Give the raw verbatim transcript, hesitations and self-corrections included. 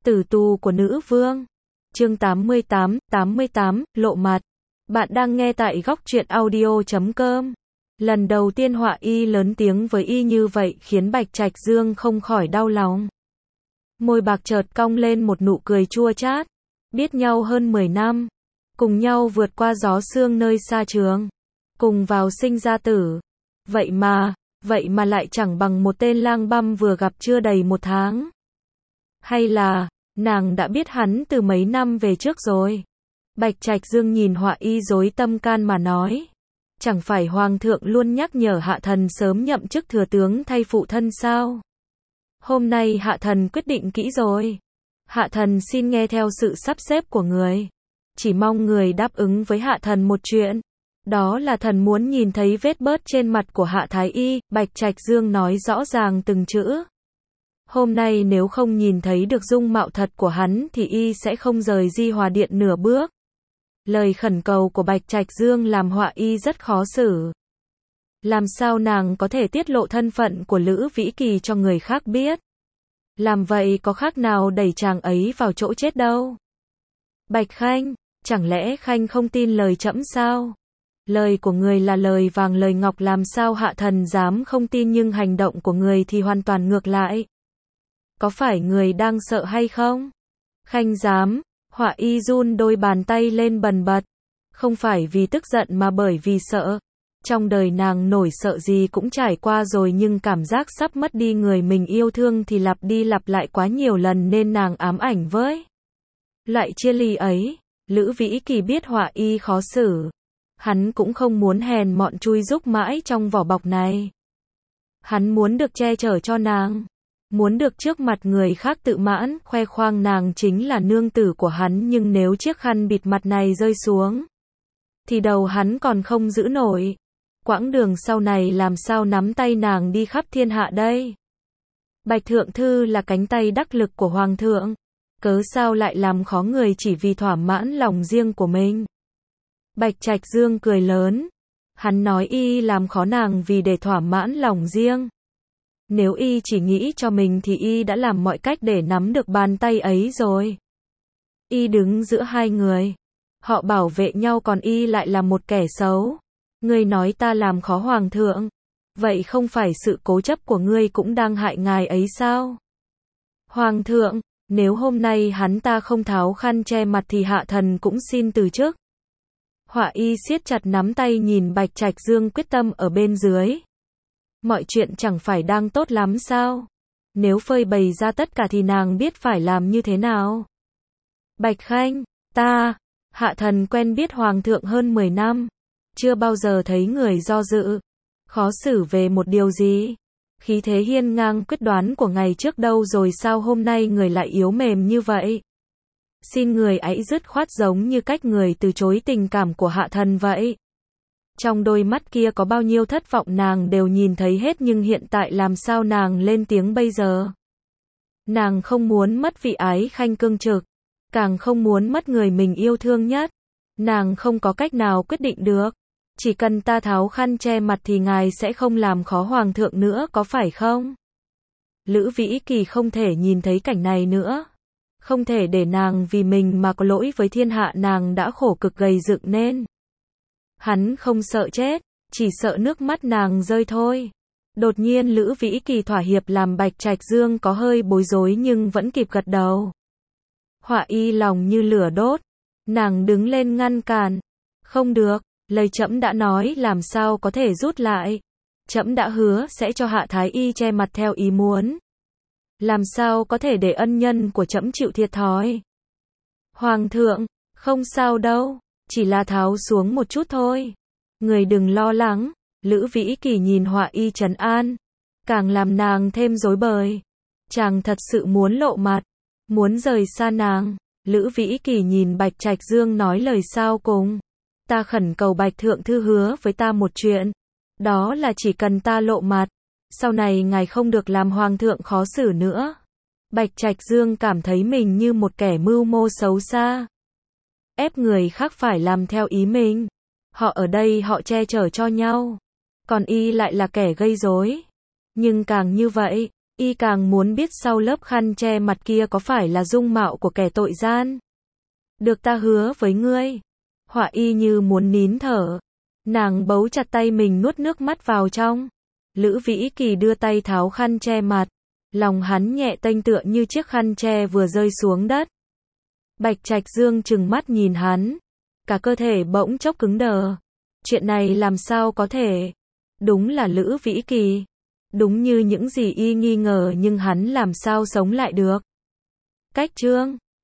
Tử tù của nữ vương. Chương tám mươi tám, tám mươi tám, lộ mặt. Bạn đang nghe tại góc truyện audio chấm com. Lần đầu tiên Họa Y lớn tiếng với Y như vậy khiến Bạch Trạch Dương không khỏi đau lòng. Môi bạc chợt cong lên một nụ cười chua chát. Biết nhau hơn mười năm, cùng nhau vượt qua gió sương nơi xa trường, cùng vào sinh ra tử. Vậy mà, vậy mà lại chẳng bằng một tên lang băm vừa gặp chưa đầy một tháng. Hay là, nàng đã biết hắn từ mấy năm về trước rồi? Bạch Trạch Dương nhìn Họa Y rối tâm can mà nói. Chẳng phải Hoàng thượng luôn nhắc nhở Hạ Thần sớm nhậm chức thừa tướng thay phụ thân sao? Hôm nay Hạ Thần quyết định kỹ rồi. Hạ Thần xin nghe theo sự sắp xếp của người. Chỉ mong người đáp ứng với Hạ Thần một chuyện. Đó là thần muốn nhìn thấy vết bớt trên mặt của Hạ Thái Y. Bạch Trạch Dương nói rõ ràng từng chữ. Hôm nay nếu không nhìn thấy được dung mạo thật của hắn thì y sẽ không rời Di Hòa Điện nửa bước. Lời khẩn cầu của Bạch Trạch Dương làm Họa Y rất khó xử. Làm sao nàng có thể tiết lộ thân phận của Lữ Vĩ Kỳ cho người khác biết? Làm vậy có khác nào đẩy chàng ấy vào chỗ chết đâu. Bạch Khanh, chẳng lẽ Khanh không tin lời trẫm sao? Lời của người là lời vàng lời ngọc, làm sao Hạ Thần dám không tin, nhưng hành động của người thì hoàn toàn ngược lại. Có phải người đang sợ hay không? Khanh dám. Họa Y run đôi bàn tay lên bần bật. Không phải vì tức giận mà bởi vì sợ. Trong đời nàng nổi sợ gì cũng trải qua rồi, nhưng cảm giác sắp mất đi người mình yêu thương thì lặp đi lặp lại quá nhiều lần nên nàng ám ảnh với loại chia ly ấy. Lữ Vĩ Kỳ biết Họa Y khó xử. Hắn cũng không muốn hèn mọn chui rúc mãi trong vỏ bọc này. Hắn muốn được che chở cho nàng. Muốn được trước mặt người khác tự mãn, khoe khoang nàng chính là nương tử của hắn, nhưng nếu chiếc khăn bịt mặt này rơi xuống, thì đầu hắn còn không giữ nổi. Quãng đường sau này làm sao nắm tay nàng đi khắp thiên hạ đây? Bạch Thượng Thư là cánh tay đắc lực của Hoàng thượng. Cớ sao lại làm khó người chỉ vì thỏa mãn lòng riêng của mình? Bạch Trạch Dương cười lớn. Hắn nói y làm khó nàng vì để thỏa mãn lòng riêng. Nếu y chỉ nghĩ cho mình thì y đã làm mọi cách để nắm được bàn tay ấy rồi. Y đứng giữa hai người. Họ bảo vệ nhau còn y lại là một kẻ xấu. Ngươi nói ta làm khó Hoàng thượng. Vậy không phải sự cố chấp của ngươi cũng đang hại ngài ấy sao? Hoàng thượng, nếu hôm nay hắn ta không tháo khăn che mặt thì Hạ Thần cũng xin từ chức. Họa Y siết chặt nắm tay nhìn Bạch Trạch Dương quyết tâm ở bên dưới. Mọi chuyện chẳng phải đang tốt lắm sao? Nếu phơi bày ra tất cả thì nàng biết phải làm như thế nào? Bạch Khanh, ta, Hạ Thần quen biết Hoàng thượng hơn mười năm. Chưa bao giờ thấy người do dự, khó xử về một điều gì. Khí thế hiên ngang quyết đoán của ngày trước đâu rồi, sao hôm nay người lại yếu mềm như vậy? Xin người ấy dứt khoát giống như cách người từ chối tình cảm của Hạ Thần vậy. Trong đôi mắt kia có bao nhiêu thất vọng nàng đều nhìn thấy hết, nhưng hiện tại làm sao nàng lên tiếng bây giờ? Nàng không muốn mất vị ái khanh cương trực, càng không muốn mất người mình yêu thương nhất. Nàng không có cách nào quyết định được. Chỉ cần ta tháo khăn che mặt thì ngài sẽ không làm khó Hoàng thượng nữa, có phải không? Lữ Vĩ Kỳ không thể nhìn thấy cảnh này nữa. Không thể để nàng vì mình mà có lỗi với thiên hạ nàng đã khổ cực gầy dựng nên. Hắn không sợ chết, chỉ sợ nước mắt nàng rơi thôi. Đột nhiên Lữ Vĩ Kỳ thỏa hiệp làm Bạch Trạch Dương có hơi bối rối nhưng vẫn kịp gật đầu. Họa Y lòng như lửa đốt. Nàng đứng lên ngăn cản. Không được, lời trẫm đã nói làm sao có thể rút lại. Trẫm đã hứa sẽ cho Hạ Thái Y che mặt theo ý muốn. Làm sao có thể để ân nhân của trẫm chịu thiệt thòi. Hoàng thượng, không sao đâu. Chỉ là tháo xuống một chút thôi. Người đừng lo lắng. Lữ Vĩ Kỳ nhìn Họa Y trấn an. Càng làm nàng thêm rối bời. Chàng thật sự muốn lộ mặt. Muốn rời xa nàng. Lữ Vĩ Kỳ nhìn Bạch Trạch Dương nói lời sau cùng. Ta khẩn cầu Bạch Thượng Thư hứa với ta một chuyện. Đó là chỉ cần ta lộ mặt, sau này ngài không được làm Hoàng thượng khó xử nữa. Bạch Trạch Dương cảm thấy mình như một kẻ mưu mô xấu xa. Ép người khác phải làm theo ý mình. Họ ở đây họ che chở cho nhau. Còn y lại là kẻ gây rối. Nhưng càng như vậy, Y càng muốn biết sau lớp khăn che mặt kia có phải là dung mạo của kẻ tội gian. Được ta hứa với ngươi. Họa y như muốn nín thở. Nàng bấu chặt tay mình nuốt nước mắt vào trong. Lữ Vĩ Kỳ đưa tay tháo khăn che mặt. Lòng hắn nhẹ tênh tựa như chiếc khăn che vừa rơi xuống đất. Bạch Trạch Dương trừng mắt nhìn hắn. Cả cơ thể bỗng chốc cứng đờ. Chuyện này làm sao có thể? Đúng là Lữ Vĩ Kỳ. Đúng như những gì y nghi ngờ nhưng hắn làm sao sống lại được. Cách chương